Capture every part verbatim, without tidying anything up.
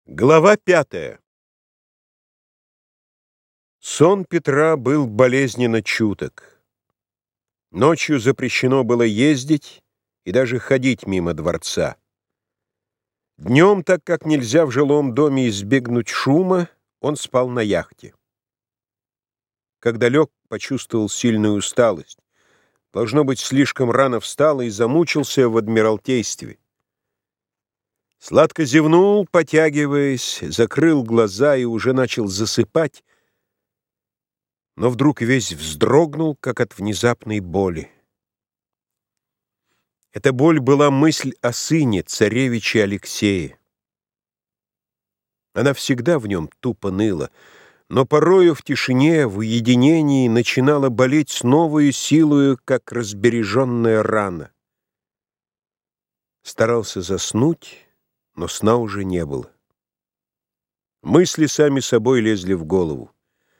Глава пятая. Сон Петра был болезненно чуток. Ночью запрещено было ездить и даже ходить мимо дворца. Днем, так как нельзя в жилом доме избегнуть шума, он спал на яхте. Когда лег, почувствовал сильную усталость. Должно быть, слишком рано встал и замучился в Адмиралтействе. Сладко зевнул, потягиваясь, закрыл глаза и уже начал засыпать, но вдруг весь вздрогнул, как от внезапной боли. Эта боль была мысль о сыне, царевиче Алексее. Она всегда в нем тупо ныла, но порою в тишине, в уединении начинала болеть с новою силою, как разбереженная рана. Старался заснуть, но сна уже не было. Мысли сами собой лезли в голову.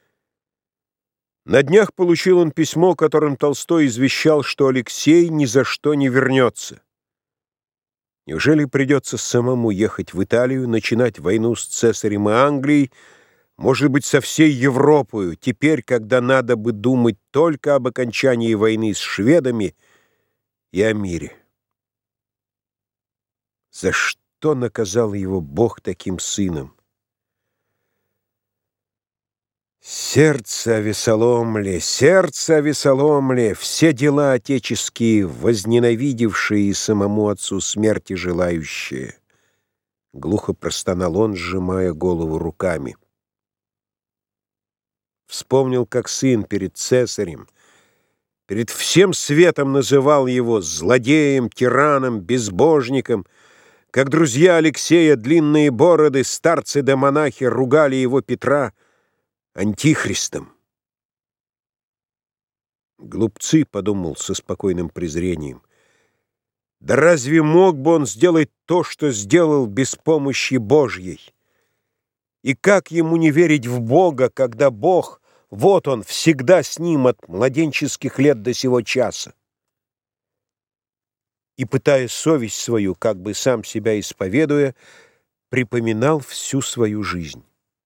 На днях получил он письмо, которым Толстой извещал, что Алексей ни за что не вернется. Неужели придется самому ехать в Италию, начинать войну с цесарем и Англией, может быть, со всей Европою, теперь, когда надо бы думать только об окончании войны с шведами и о мире? За что наказал его Бог таким сыном? Сердце Авесоломле, сердце Авесоломле, все дела отеческие, возненавидевшие и самому отцу смерти желающие. Глухо простонал он, сжимая голову руками. Вспомнил, как сын перед цесарем, перед всем светом называл его злодеем, тираном, безбожником, как друзья Алексея, длинные бороды, старцы да монахи ругали его, Петра, антихристом. Глупцы, подумал со спокойным презрением. Да разве мог бы он сделать то, что сделал без помощи Божьей? И как ему не верить в Бога, когда Бог, вот он, всегда с ним от младенческих лет до сего часа? И, пытая совесть свою, как бы сам себя исповедуя, припоминал всю свою жизнь.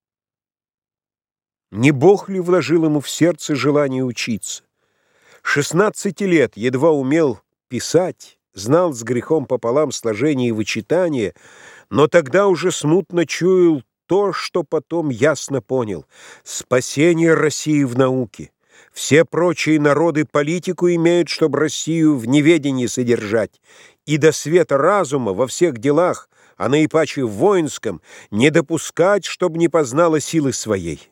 Не Бог ли вложил ему в сердце желание учиться? Шестнадцати лет едва умел писать, знал с грехом пополам сложение и вычитание, но тогда уже смутно чуял то, что потом ясно понял: спасение России в науке. Все прочие народы политику имеют, чтобы Россию в неведении содержать, и до света разума во всех делах, а наипаче в воинском, не допускать, чтобы не познала силы своей.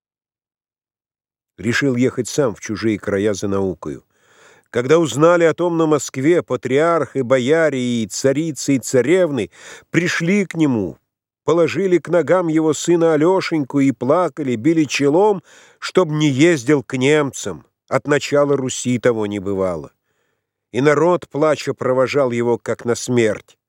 Решил ехать сам в чужие края за наукою. Когда узнали о том на Москве, патриарх и бояре, и царицы, и царевны пришли к нему, положили к ногам его сына Алешеньку и плакали, били челом, чтоб не ездил к немцам. От начала Руси того не бывало. И народ, плача, провожал его, как на смерть.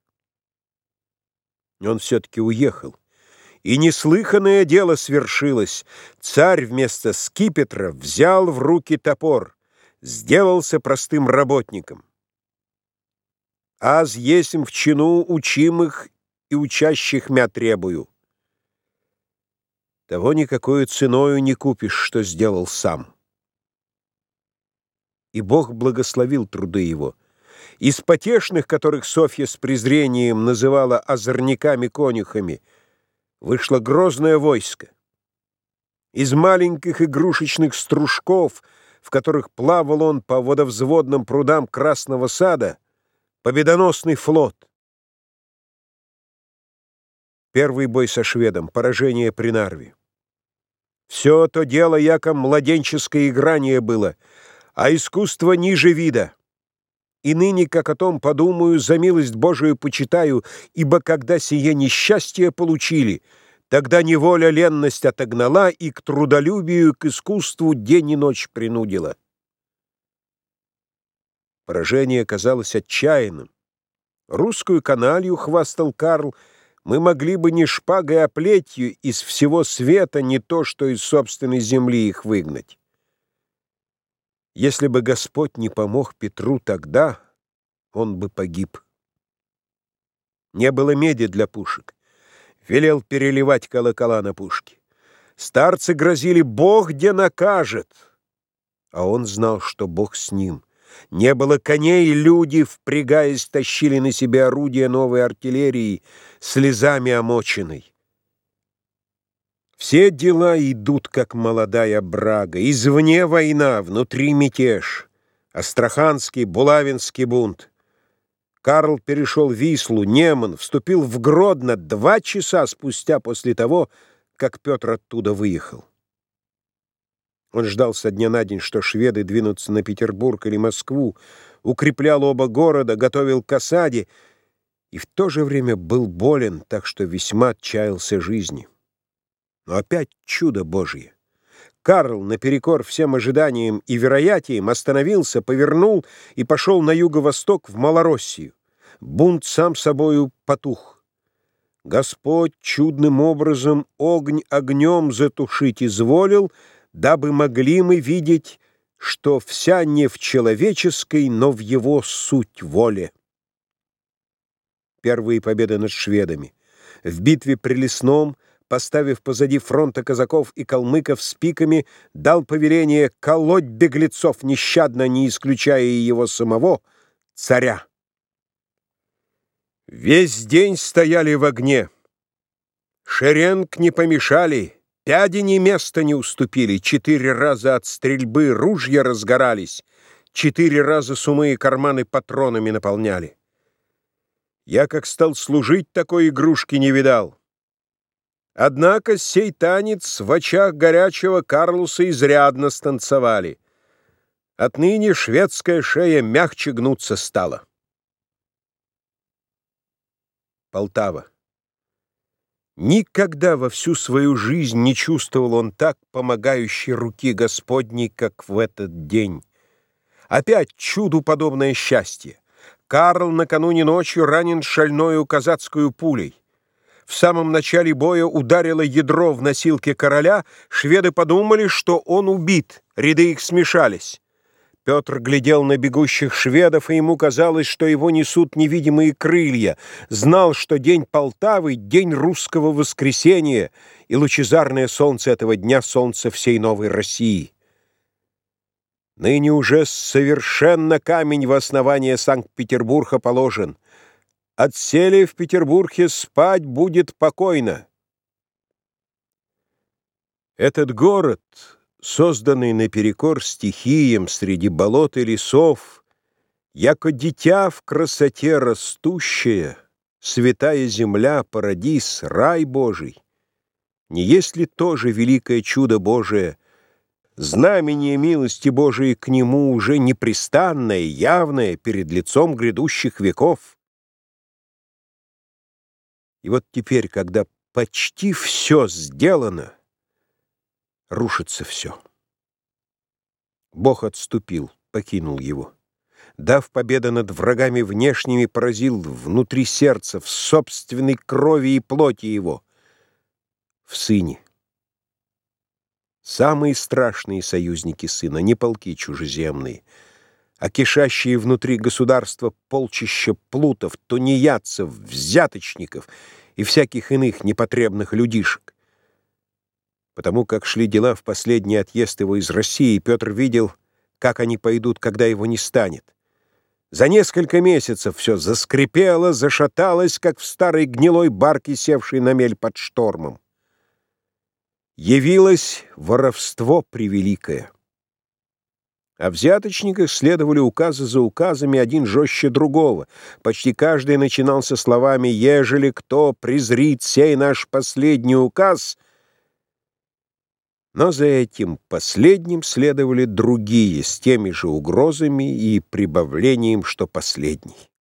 Он все-таки уехал. И неслыханное дело свершилось. Царь вместо скипетра взял в руки топор, сделался простым работником. Аз есмь в чину учимых и учащих мя требую. Того никакою ценою не купишь, что сделал сам. И Бог благословил труды его. Из потешных, которых Софья с презрением называла озорниками-конюхами, вышло грозное войско. Из маленьких игрушечных стружков, в которых плавал он по водовзводным прудам Красного сада, победоносный флот. Первый бой со шведом, поражение при Нарве. Все то дело яко младенческое играние было, а искусство ниже вида. И ныне, как о том подумаю, за милость Божию почитаю, ибо когда сие несчастье получили, тогда неволя ленность отогнала и к трудолюбию, к искусству день и ночь принудила. Поражение казалось отчаянным. Русскую каналью, хвастал Карл, мы могли бы не шпагой, а плетью из всего света, не то что из собственной земли, их выгнать. Если бы Господь не помог Петру тогда, он бы погиб. Не было меди для пушек. велел переливать колокола на пушки. Старцы грозили: Бог где накажет. А он знал, что Бог с ним. Не было коней, люди, впрягаясь, тащили на себе орудия новой артиллерии, слезами омоченной. Все дела идут, как молодая брага. Извне война, внутри мятеж. Астраханский, Булавинский бунт. Карл перешел Вислу, Неман, вступил в Гродно два часа спустя после того, как Петр оттуда выехал. Он ждал со дня на день, что шведы двинутся на Петербург или Москву, укреплял оба города, готовил к осаде, и в то же время был болен, так что весьма отчаялся жизни. Но опять чудо Божье. Карл, наперекор всем ожиданиям и вероятиям, остановился, повернул и пошел на юго-восток в Малороссию. Бунт сам собою потух. Господь чудным образом огонь огнем затушить изволил, дабы могли мы видеть, что вся не в человеческой, но в его суть воле. Первые победы над шведами. В битве при Лесном, поставив позади фронта казаков и калмыков с пиками, дал повеление колоть беглецов, нещадно не исключая и его самого, царя. Весь день стояли в огне. Шеренг не помешали, пядени места не уступили, четыре раза от стрельбы ружья разгорались, четыре раза сумы и карманы патронами наполняли. Я, как стал служить, такой игрушки не видал. Однако сей танец в очах горячего Карлуса изрядно станцевали. Отныне шведская шея мягче гнуться стала. Полтава. Никогда во всю свою жизнь не чувствовал он так помогающей руки Господней, как в этот день. Опять чуду подобное счастье. Карл накануне ночью ранен шальною казацкую пулей. В самом начале боя ударило ядро в носилке короля, шведы подумали, что он убит, ряды их смешались. Петр глядел на бегущих шведов, и ему казалось, что его несут невидимые крылья, знал, что день Полтавы — день русского воскресения, и лучезарное солнце этого дня — солнце всей новой России. Ныне уже совершенно камень в основание Санкт-Петербурга положен. Отсели в Петербурге, спать будет покойно. Этот город, созданный наперекор стихиям среди болот и лесов, яко дитя в красоте растущее, святая земля, парадис, рай Божий, не есть ли тоже великое чудо Божие, знамение милости Божией к нему уже непрестанное, явное перед лицом грядущих веков? И вот теперь, когда почти все сделано, рушится все. Бог отступил, покинул его. Дав победу над врагами внешними, поразил внутри сердца, в собственной крови и плоти его, в сыне. Самые страшные союзники сына, не полки чужеземные, а кишащие внутри государства полчища плутов, тунеядцев, взяточников и всяких иных непотребных людишек. Потому как шли дела в последний отъезд его из России, Петр видел, как они пойдут, когда его не станет. За несколько месяцев все заскрипело, зашаталось, как в старой гнилой барке, севшей на мель под штормом. Явилось воровство превеликое. О взяточниках следовали указы за указами, один жестче другого. Почти каждый начинался словами: «Ежели кто презрит сей наш последний указ», но за этим последним следовали другие, с теми же угрозами и прибавлением, что последний.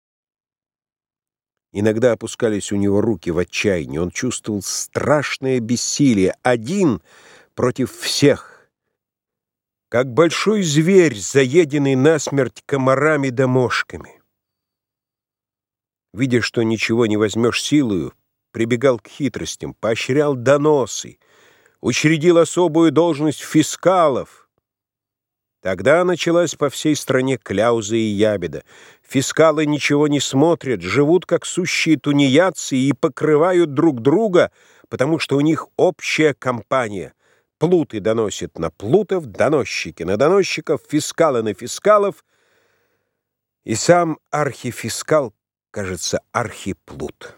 Иногда опускались у него руки в отчаянии, он чувствовал страшное бессилие, один против всех, как большой зверь, заеденный насмерть комарами да мошками. Видя, что ничего не возьмешь силою, прибегал к хитростям, поощрял доносы, учредил особую должность фискалов. Тогда началась по всей стране кляуза и ябеда. Фискалы ничего не смотрят, живут как сущие тунеядцы и покрывают друг друга, потому что у них общая компания. Плуты доносят на плутов, доносчики на доносчиков, фискалы на фискалов, и сам архифискал, кажется, архиплут.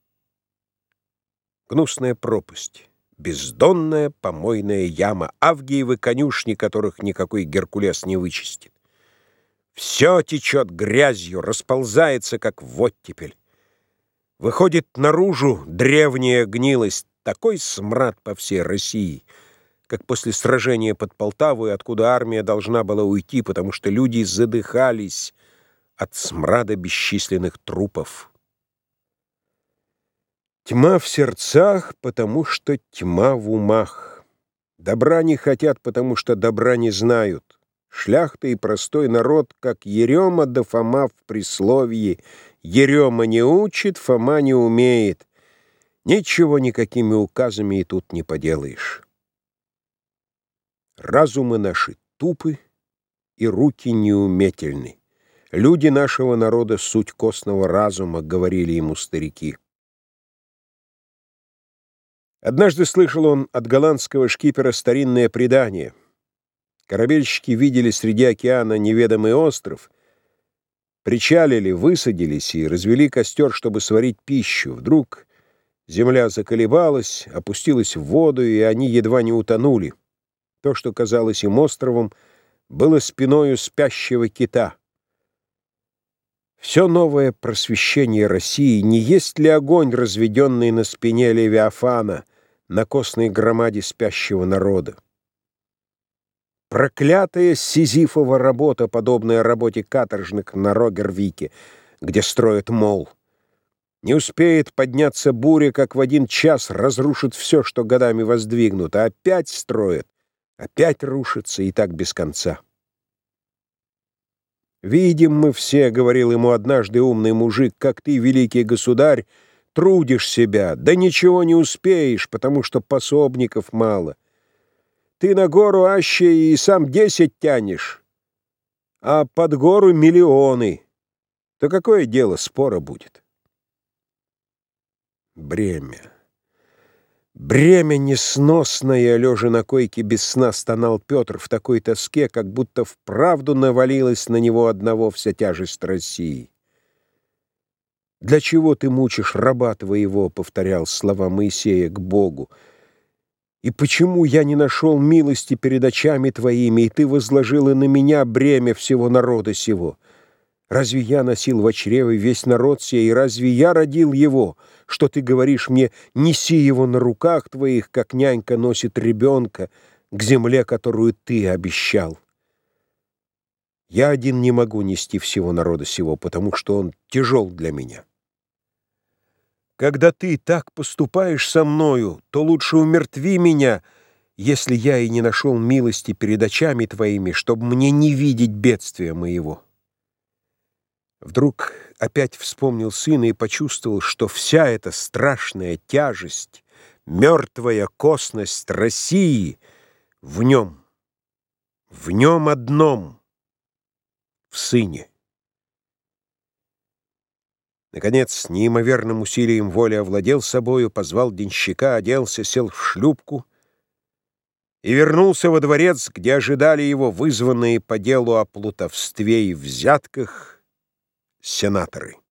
Гнусная пропасть. Бездонная помойная яма, авгиевы конюшни, которых никакой Геркулес не вычистит. Все течет грязью, расползается, как в оттепель. Выходит наружу древняя гнилость, такой смрад по всей России, как после сражения под Полтавой, откуда армия должна была уйти, потому что люди задыхались от смрада бесчисленных трупов. Тьма в сердцах, потому что тьма в умах. Добра не хотят, потому что добра не знают. Шляхта и простой народ, как Ерема да Фома в присловии. Ерема не учит, Фома не умеет. Ничего никакими указами и тут не поделаешь. Разумы наши тупы и руки неуметельны. Люди нашего народа — суть костного разума, говорили ему старики. Однажды слышал он от голландского шкипера старинное предание. Корабельщики видели среди океана неведомый остров, причалили, высадились и развели костер, чтобы сварить пищу. Вдруг земля заколебалась, опустилась в воду, и они едва не утонули. То, что казалось им островом, было спиною спящего кита. Все новое просвещение России не есть ли огонь, разведенный на спине Левиафана, на костной громаде спящего народа? Проклятая Сизифова работа, подобная работе каторжных на Рогервике, где строят мол. Не успеет подняться буря, как в один час разрушит все, что годами воздвигнуто, опять строят, опять рушится, и так без конца. «Видим мы все, — говорил ему однажды умный мужик, — как ты, великий государь, трудишь себя, да ничего не успеешь, потому что пособников мало. Ты на гору аще и сам десять тянешь, а под гору миллионы. То какое дело спора будет?» Бремя. Бремя несносное, лежа на койке без сна, стонал Петр в такой тоске, как будто вправду навалилась на него одного вся тяжесть России. «Для чего ты мучишь раба твоего?» — повторял слова Моисея к Богу. «И почему я не нашел милости перед очами твоими, и ты возложила на меня бремя всего народа сего? Разве я носил во чреве весь народ сей, и разве я родил его, что ты говоришь мне: неси его на руках твоих, как нянька носит ребенка, к земле, которую ты обещал? Я один не могу нести всего народа сего, потому что он тяжел для меня. Когда ты так поступаешь со мною, то лучше умертви меня, если я и не нашел милости перед очами твоими, чтобы мне не видеть бедствия моего». Вдруг опять вспомнил сына и почувствовал, что вся эта страшная тяжесть, мертвая косность России в нем, в нем одном, в сыне. Наконец, с неимоверным усилием воли овладел собою, позвал денщика, оделся, сел в шлюпку и вернулся во дворец, где ожидали его вызванные по делу о плутовстве и взятках сенаторы.